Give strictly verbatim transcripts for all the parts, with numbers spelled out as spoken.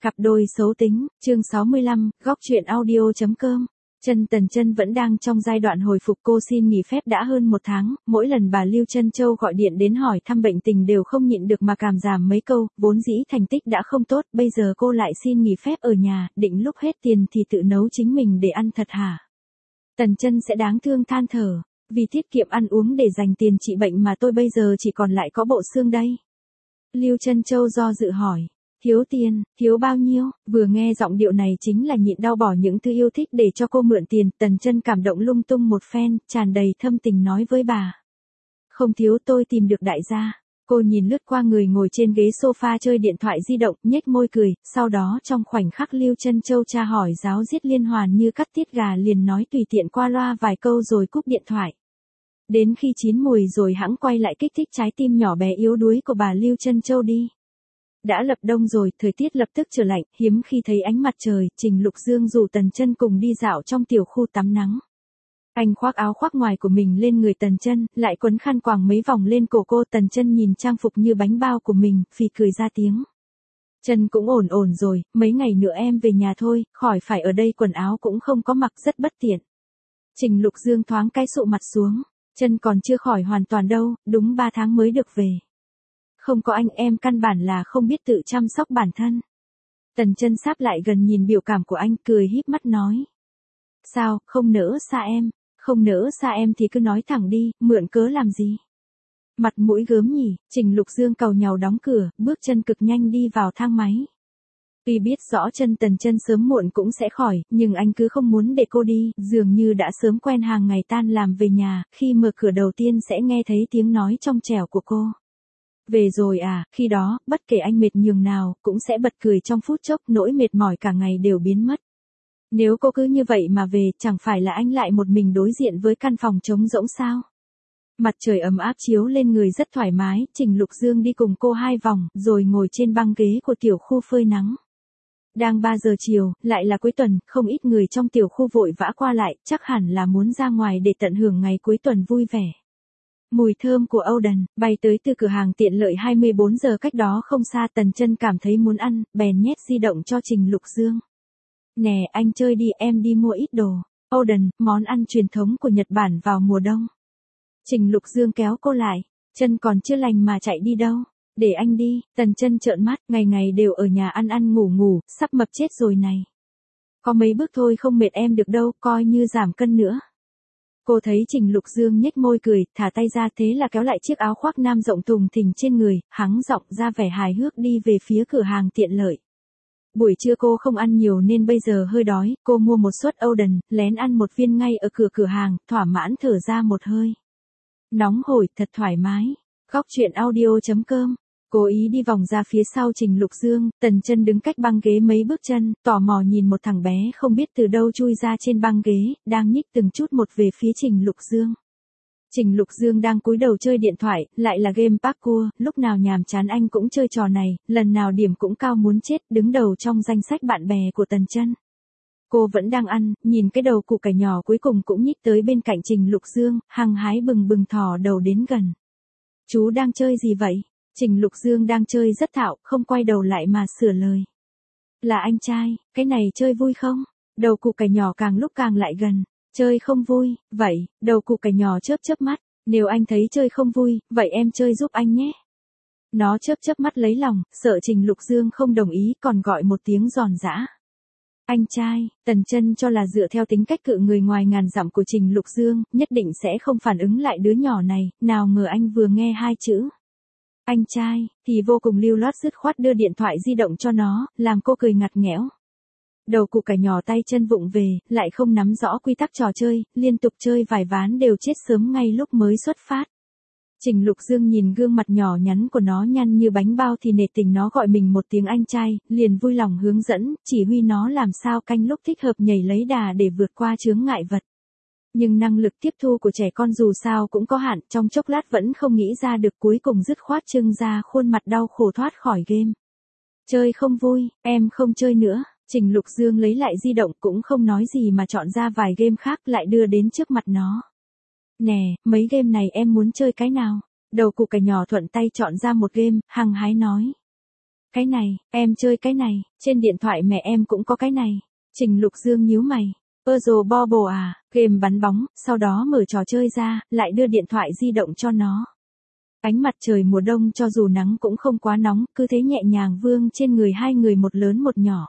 Cặp đôi xấu tính, chương sáu mươi lăm, góc truyện audio chấm com. Chân Tần Chân vẫn đang trong giai đoạn hồi phục, cô xin nghỉ phép đã hơn một tháng, mỗi lần bà Lưu Trân Châu gọi điện đến hỏi thăm bệnh tình đều không nhịn được mà cảm giảm mấy câu, vốn dĩ thành tích đã không tốt, bây giờ cô lại xin nghỉ phép ở nhà, định lúc hết tiền thì tự nấu chính mình để ăn thật hả? Tần Chân sẽ đáng thương than thở, vì tiết kiệm ăn uống để dành tiền trị bệnh mà tôi bây giờ chỉ còn lại có bộ xương đây. Lưu Trân Châu do dự hỏi. Thiếu tiền, thiếu bao nhiêu? Vừa nghe giọng điệu này chính là nhịn đau bỏ những thứ yêu thích để cho cô mượn tiền, Tần Chân cảm động lung tung một phen, tràn đầy thâm tình nói với bà. Không thiếu, tôi tìm được đại gia. Cô nhìn lướt qua người ngồi trên ghế sofa chơi điện thoại di động, nhếch môi cười, sau đó trong khoảnh khắc Lưu Trân Châu tra hỏi giáo giết liên hoàn như cắt tiết gà liền nói tùy tiện qua loa vài câu rồi cúp điện thoại. Đến khi chín mùi rồi hãng quay lại kích thích trái tim nhỏ bé yếu đuối của bà Lưu Trân Châu đi. Đã lập đông rồi, thời tiết lập tức trở lạnh, hiếm khi thấy ánh mặt trời, Trình Lục Dương rủ Tần Chân cùng đi dạo trong tiểu khu tắm nắng. Anh khoác áo khoác ngoài của mình lên người Tần Chân, lại quấn khăn quàng mấy vòng lên cổ cô. Tần Chân nhìn trang phục như bánh bao của mình, phì cười ra tiếng. Chân cũng ổn ổn rồi, mấy ngày nữa em về nhà thôi, khỏi phải ở đây, quần áo cũng không có mặc, rất bất tiện. Trình Lục Dương thoáng cái sụ mặt xuống, Chân còn chưa khỏi hoàn toàn đâu, đúng ba tháng mới được về. Không có anh em căn bản là không biết tự chăm sóc bản thân. Tần Chân sáp lại gần nhìn biểu cảm của anh, cười híp mắt nói. Sao, không nỡ xa em, không nỡ xa em thì cứ nói thẳng đi, mượn cớ làm gì? Mặt mũi gớm nhỉ, Trình Lục Dương cầu nhàu đóng cửa, bước chân cực nhanh đi vào thang máy. Tuy biết rõ chân Tần Chân sớm muộn cũng sẽ khỏi, nhưng anh cứ không muốn để cô đi, dường như đã sớm quen hàng ngày tan làm về nhà, khi mở cửa đầu tiên sẽ nghe thấy tiếng nói trong trẻo của cô. Về rồi à, khi đó, bất kể anh mệt nhường nào, cũng sẽ bật cười trong phút chốc, nỗi mệt mỏi cả ngày đều biến mất. Nếu cô cứ như vậy mà về, chẳng phải là anh lại một mình đối diện với căn phòng trống rỗng sao? Mặt trời ấm áp chiếu lên người rất thoải mái, Trình Lục Dương đi cùng cô hai vòng, rồi ngồi trên băng ghế của tiểu khu phơi nắng. Đang ba giờ chiều, lại là cuối tuần, không ít người trong tiểu khu vội vã qua lại, chắc hẳn là muốn ra ngoài để tận hưởng ngày cuối tuần vui vẻ. Mùi thơm của Oden bay tới từ cửa hàng tiện lợi hai mươi bốn giờ cách đó không xa. Tần Chân cảm thấy muốn ăn, bèn nhét di động cho Trình Lục Dương. Nè, anh chơi đi, em đi mua ít đồ. Oden, món ăn truyền thống của Nhật Bản vào mùa đông. Trình Lục Dương kéo cô lại. Chân còn chưa lành mà chạy đi đâu? Để anh đi. Tần Chân trợn mắt, ngày ngày đều ở nhà ăn ăn ngủ ngủ, sắp mập chết rồi này. Có mấy bước thôi không mệt em được đâu, coi như giảm cân nữa. Cô thấy Trình Lục Dương nhếch môi cười, thả tay ra, thế là kéo lại chiếc áo khoác nam rộng thùng thình trên người, hắng giọng ra vẻ hài hước đi về phía cửa hàng tiện lợi. Buổi trưa cô không ăn nhiều nên bây giờ hơi đói, cô mua một suất Oden, lén ăn một viên ngay ở cửa cửa hàng, thỏa mãn thở ra một hơi. Nóng hổi, thật thoải mái. Góc truyện audio chấm com. Cố ý đi vòng ra phía sau Trình Lục Dương, Tần Chân đứng cách băng ghế mấy bước chân, tò mò nhìn một thằng bé không biết từ đâu chui ra trên băng ghế, đang nhích từng chút một về phía Trình Lục Dương. Trình Lục Dương đang cúi đầu chơi điện thoại, lại là game parkour, lúc nào nhàm chán anh cũng chơi trò này, lần nào điểm cũng cao muốn chết, đứng đầu trong danh sách bạn bè của Tần Chân. Cô vẫn đang ăn, nhìn cái đầu củ cải nhỏ cuối cùng cũng nhích tới bên cạnh Trình Lục Dương, hăng hái bừng bừng thò đầu đến gần. Chú đang chơi gì vậy? Trình Lục Dương đang chơi rất thạo, không quay đầu lại mà sửa lời. Là anh trai, cái này chơi vui không? Đầu củ cải nhỏ càng lúc càng lại gần. Chơi không vui, vậy, đầu củ cải nhỏ chớp chớp mắt. Nếu anh thấy chơi không vui, vậy em chơi giúp anh nhé. Nó chớp chớp mắt lấy lòng, sợ Trình Lục Dương không đồng ý, còn gọi một tiếng giòn giã. Anh trai, Tần Chân cho là dựa theo tính cách cự người ngoài ngàn dặm của Trình Lục Dương, nhất định sẽ không phản ứng lại đứa nhỏ này, nào ngờ anh vừa nghe hai chữ. Anh trai, thì vô cùng lưu loát dứt khoát đưa điện thoại di động cho nó, làm cô cười ngặt nghẽo. Đầu củ cải nhỏ tay chân vụng về, lại không nắm rõ quy tắc trò chơi, liên tục chơi vài ván đều chết sớm ngay lúc mới xuất phát. Trình Lục Dương nhìn gương mặt nhỏ nhắn của nó nhăn như bánh bao thì nể tình nó gọi mình một tiếng anh trai, liền vui lòng hướng dẫn, chỉ huy nó làm sao canh lúc thích hợp nhảy lấy đà để vượt qua chướng ngại vật. Nhưng năng lực tiếp thu của trẻ con dù sao cũng có hạn, trong chốc lát vẫn không nghĩ ra được, cuối cùng dứt khoát trưng ra khuôn mặt đau khổ thoát khỏi game. Chơi không vui, em không chơi nữa. Trình Lục Dương lấy lại di động cũng không nói gì mà chọn ra vài game khác lại đưa đến trước mặt nó. Nè, mấy game này em muốn chơi cái nào? Đầu củ cải nhỏ thuận tay chọn ra một game, hăng hái nói. Cái này, em chơi cái này, trên điện thoại mẹ em cũng có cái này. Trình Lục Dương nhíu mày. Puzzle Bobble à, game bắn bóng, sau đó mở trò chơi ra, lại đưa điện thoại di động cho nó. Ánh mặt trời mùa đông cho dù nắng cũng không quá nóng, cứ thế nhẹ nhàng vương trên người hai người một lớn một nhỏ.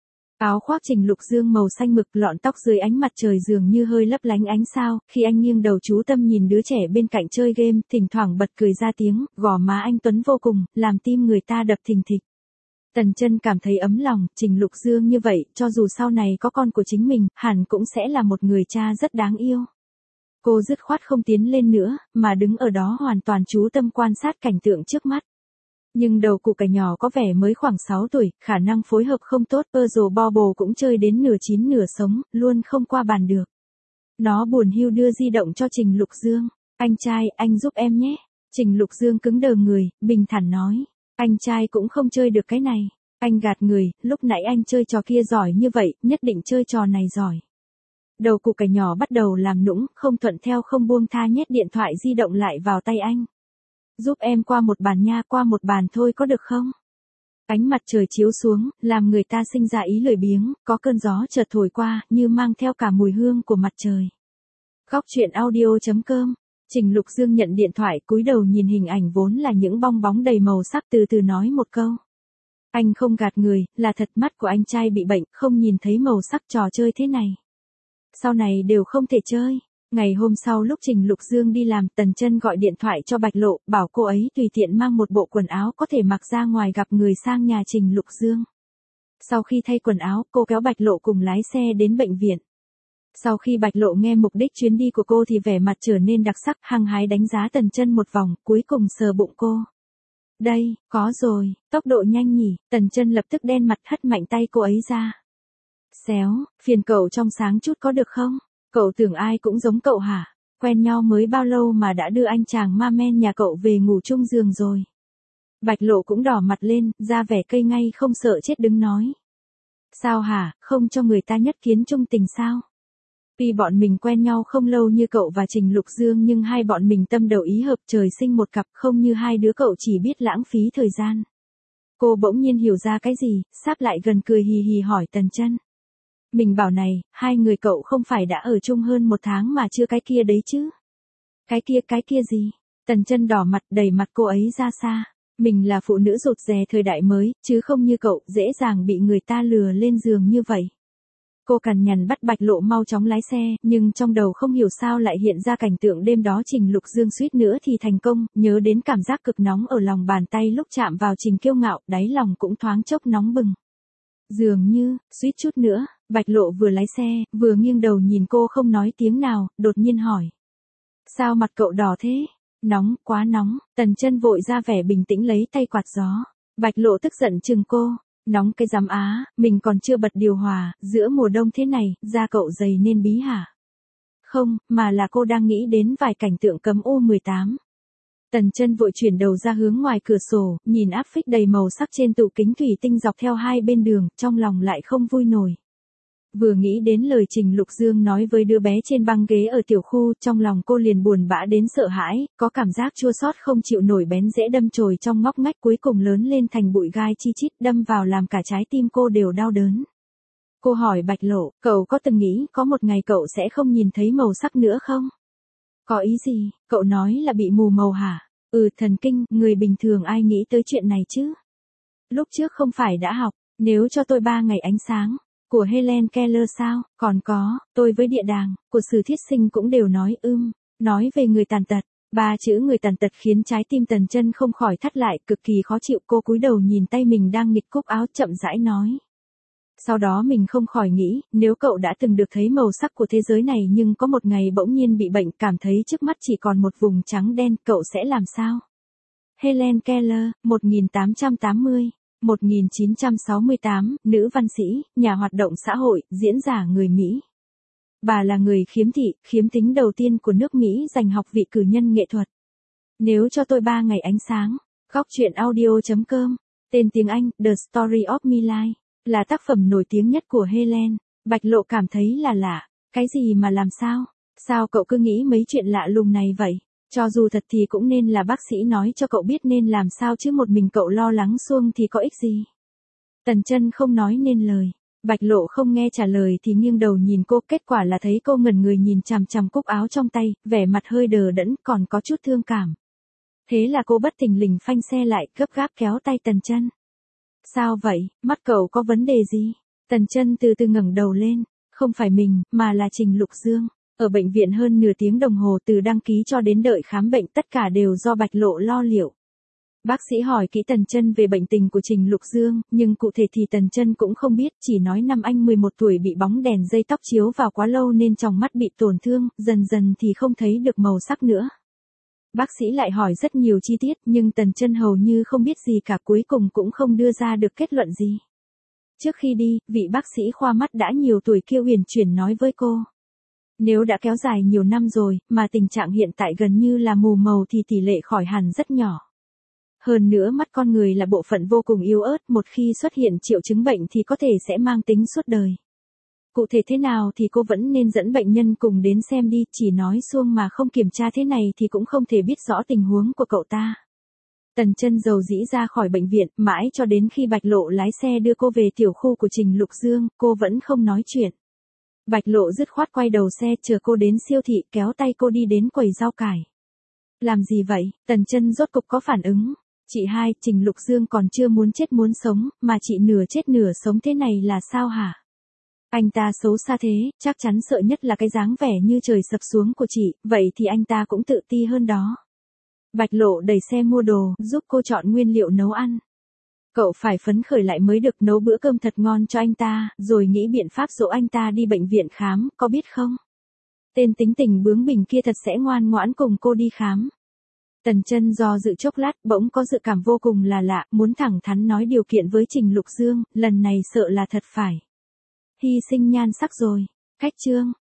Áo khoác Trình Lục Dương màu xanh mực, lọn tóc dưới ánh mặt trời dường như hơi lấp lánh ánh sao, khi anh nghiêng đầu chú tâm nhìn đứa trẻ bên cạnh chơi game, thỉnh thoảng bật cười ra tiếng, gò má anh tuấn vô cùng, làm tim người ta đập thình thịch. Tần Chân cảm thấy ấm lòng, Trình Lục Dương như vậy, cho dù sau này có con của chính mình, hẳn cũng sẽ là một người cha rất đáng yêu. Cô dứt khoát không tiến lên nữa, mà đứng ở đó hoàn toàn chú tâm quan sát cảnh tượng trước mắt. Nhưng đầu củ cải nhỏ có vẻ mới khoảng sáu tuổi, khả năng phối hợp không tốt, Puzzle Bobble cũng chơi đến nửa chín nửa sống, luôn không qua bàn được. Nó buồn hiu đưa di động cho Trình Lục Dương. Anh trai, anh giúp em nhé. Trình Lục Dương cứng đờ người, bình thản nói. Anh trai cũng không chơi được cái này. Anh gạt người, lúc nãy anh chơi trò kia giỏi như vậy, nhất định chơi trò này giỏi. Đầu củ cải nhỏ bắt đầu làm nũng, không thuận theo không buông tha nhét điện thoại di động lại vào tay anh. Giúp em qua một bàn nha, qua một bàn thôi có được không? Ánh mặt trời chiếu xuống, làm người ta sinh ra ý lười biếng, có cơn gió chợt thổi qua, như mang theo cả mùi hương của mặt trời. Góc truyện audio chấm com. Trình Lục Dương nhận điện thoại, cúi đầu nhìn hình ảnh vốn là những bong bóng đầy màu sắc, từ từ nói một câu. Anh không gạt người, là thật mắt của anh trai bị bệnh, không nhìn thấy màu sắc trò chơi thế này. Sau này đều không thể chơi. Ngày hôm sau lúc Trình Lục Dương đi làm, Tần Chân gọi điện thoại cho Bạch Lộ, bảo cô ấy tùy tiện mang một bộ quần áo có thể mặc ra ngoài gặp người sang nhà Trình Lục Dương. Sau khi thay quần áo, cô kéo Bạch Lộ cùng lái xe đến bệnh viện. Sau khi Bạch Lộ nghe mục đích chuyến đi của cô thì vẻ mặt trở nên đặc sắc, hăng hái đánh giá Tần Chân một vòng, cuối cùng sờ bụng cô. Đây, có rồi, tốc độ nhanh nhỉ. Tần Chân lập tức đen mặt, hất mạnh tay cô ấy ra. Xéo, phiền cậu trong sáng chút có được không? Cậu tưởng ai cũng giống cậu hả? Quen nhau mới bao lâu mà đã đưa anh chàng ma men nhà cậu về ngủ chung giường rồi? Bạch Lộ cũng đỏ mặt lên, ra vẻ cây ngay không sợ chết đứng nói. Sao hả, không cho người ta nhất kiến chung tình sao? Tuy bọn mình quen nhau không lâu như cậu và Trình Lục Dương nhưng hai bọn mình tâm đầu ý hợp, trời sinh một cặp, không như hai đứa cậu chỉ biết lãng phí thời gian. Cô bỗng nhiên hiểu ra cái gì, sáp lại gần cười hì hì hỏi Tần Chân. Mình bảo này, hai người cậu không phải đã ở chung hơn một tháng mà chưa cái kia đấy chứ? Cái kia cái kia gì? Tần Chân đỏ mặt đẩy mặt cô ấy ra xa. Mình là phụ nữ rụt rè thời đại mới, chứ không như cậu, dễ dàng bị người ta lừa lên giường như vậy. Cô cằn nhằn bắt Bạch Lộ mau chóng lái xe, nhưng trong đầu không hiểu sao lại hiện ra cảnh tượng đêm đó Trình Lục Dương suýt nữa thì thành công, nhớ đến cảm giác cực nóng ở lòng bàn tay lúc chạm vào Trình Kiêu Ngạo, đáy lòng cũng thoáng chốc nóng bừng. Dường như, suýt chút nữa, Bạch Lộ vừa lái xe, vừa nghiêng đầu nhìn cô không nói tiếng nào, đột nhiên hỏi. Sao mặt cậu đỏ thế? Nóng, quá nóng. Tần Chân vội ra vẻ bình tĩnh lấy tay quạt gió. Bạch Lộ tức giận chừng cô. Nóng cái giám á, mình còn chưa bật điều hòa, giữa mùa đông thế này, da cậu dày nên bí hả? Không, mà là cô đang nghĩ đến vài cảnh tượng cấm U mười tám. Tần Chân vội chuyển đầu ra hướng ngoài cửa sổ, nhìn áp phích đầy màu sắc trên tủ kính thủy tinh dọc theo hai bên đường, trong lòng lại không vui nổi. Vừa nghĩ đến lời Trình Lục Dương nói với đứa bé trên băng ghế ở tiểu khu, trong lòng cô liền buồn bã đến sợ hãi, có cảm giác chua xót không chịu nổi bén rễ đâm chồi trong ngóc ngách cuối cùng lớn lên thành bụi gai chi chít đâm vào làm cả trái tim cô đều đau đớn. Cô hỏi Bạch Lộ, cậu có từng nghĩ có một ngày cậu sẽ không nhìn thấy màu sắc nữa không? Có ý gì, cậu nói là bị mù màu hả? Ừ, thần kinh, người bình thường ai nghĩ tới chuyện này chứ? Lúc trước không phải đã học, nếu cho tôi ba ngày ánh sáng. Của Helen Keller sao? Còn có, tôi với địa đàng, của Sử Thiết Sinh cũng đều nói ưm, nói về người tàn tật. Ba chữ người tàn tật khiến trái tim Tần Chân không khỏi thắt lại, cực kỳ khó chịu. Cô cúi đầu nhìn tay mình đang nghịch cúc áo, chậm rãi nói. Sau đó mình không khỏi nghĩ, nếu cậu đã từng được thấy màu sắc của thế giới này nhưng có một ngày bỗng nhiên bị bệnh, cảm thấy trước mắt chỉ còn một vùng trắng đen, cậu sẽ làm sao? Helen Keller, một nghìn tám trăm tám mươi. một nghìn chín trăm sáu mươi tám, nữ văn sĩ, nhà hoạt động xã hội, diễn giả người Mỹ. Bà là người khiếm thị, khiếm thính đầu tiên của nước Mỹ giành học vị cử nhân nghệ thuật. Nếu cho tôi ba ngày ánh sáng. Góc truyện audio chấm com. Tên tiếng Anh, The Story of My Life, là tác phẩm nổi tiếng nhất của Helen. Bạch Lộ cảm thấy là lạ. Cái gì mà làm sao? Sao cậu cứ nghĩ mấy chuyện lạ lùng này vậy? Cho dù thật thì cũng nên là bác sĩ nói cho cậu biết nên làm sao chứ một mình cậu lo lắng suông thì có ích gì. Tần Chân không nói nên lời. Bạch Lộ không nghe trả lời thì nghiêng đầu nhìn cô, kết quả là thấy cô ngẩn người nhìn chằm chằm cúc áo trong tay, vẻ mặt hơi đờ đẫn còn có chút thương cảm. Thế là cô bất thình lình phanh xe lại, gấp gáp kéo tay Tần Chân. Sao vậy, mắt cậu có vấn đề gì? Tần Chân từ từ ngẩng đầu lên, không phải mình, mà là Trình Lục Dương. Ở bệnh viện hơn nửa tiếng đồng hồ từ đăng ký cho đến đợi khám bệnh tất cả đều do Bạch Lộ lo liệu. Bác sĩ hỏi kỹ Tần Chân về bệnh tình của Trình Lục Dương, nhưng cụ thể thì Tần Chân cũng không biết, chỉ nói năm anh mười một tuổi bị bóng đèn dây tóc chiếu vào quá lâu nên tròng mắt bị tổn thương, dần dần thì không thấy được màu sắc nữa. Bác sĩ lại hỏi rất nhiều chi tiết nhưng Tần Chân hầu như không biết gì cả, cuối cùng cũng không đưa ra được kết luận gì. Trước khi đi, vị bác sĩ khoa mắt đã nhiều tuổi kia uyển chuyển nói với cô. Nếu đã kéo dài nhiều năm rồi, mà tình trạng hiện tại gần như là mù màu thì tỷ lệ khỏi hẳn rất nhỏ. Hơn nữa mắt con người là bộ phận vô cùng yếu ớt, một khi xuất hiện triệu chứng bệnh thì có thể sẽ mang tính suốt đời. Cụ thể thế nào thì cô vẫn nên dẫn bệnh nhân cùng đến xem đi, chỉ nói suông mà không kiểm tra thế này thì cũng không thể biết rõ tình huống của cậu ta. Tần Chân dầu dĩ ra khỏi bệnh viện, mãi cho đến khi Bạch Lộ lái xe đưa cô về tiểu khu của Trình Lục Dương, cô vẫn không nói chuyện. Bạch Lộ dứt khoát quay đầu xe chờ cô đến siêu thị, kéo tay cô đi đến quầy rau cải. Làm gì vậy? Tần Chân rốt cục có phản ứng. Chị hai, Trình Lục Dương còn chưa muốn chết muốn sống, mà chị nửa chết nửa sống thế này là sao hả? Anh ta xấu xa thế, chắc chắn sợ nhất là cái dáng vẻ như trời sập xuống của chị, vậy thì anh ta cũng tự ti hơn đó. Bạch Lộ đẩy xe mua đồ, giúp cô chọn nguyên liệu nấu ăn. Cậu phải phấn khởi lại mới được, nấu bữa cơm thật ngon cho anh ta, rồi nghĩ biện pháp dỗ anh ta đi bệnh viện khám, có biết không? Tên tính tình bướng bỉnh kia thật sẽ ngoan ngoãn cùng cô đi khám. Tần Chân do dự chốc lát, bỗng có dự cảm vô cùng là lạ, muốn thẳng thắn nói điều kiện với Trình Lục Dương, lần này sợ là thật phải hy sinh nhan sắc rồi. Khách trương,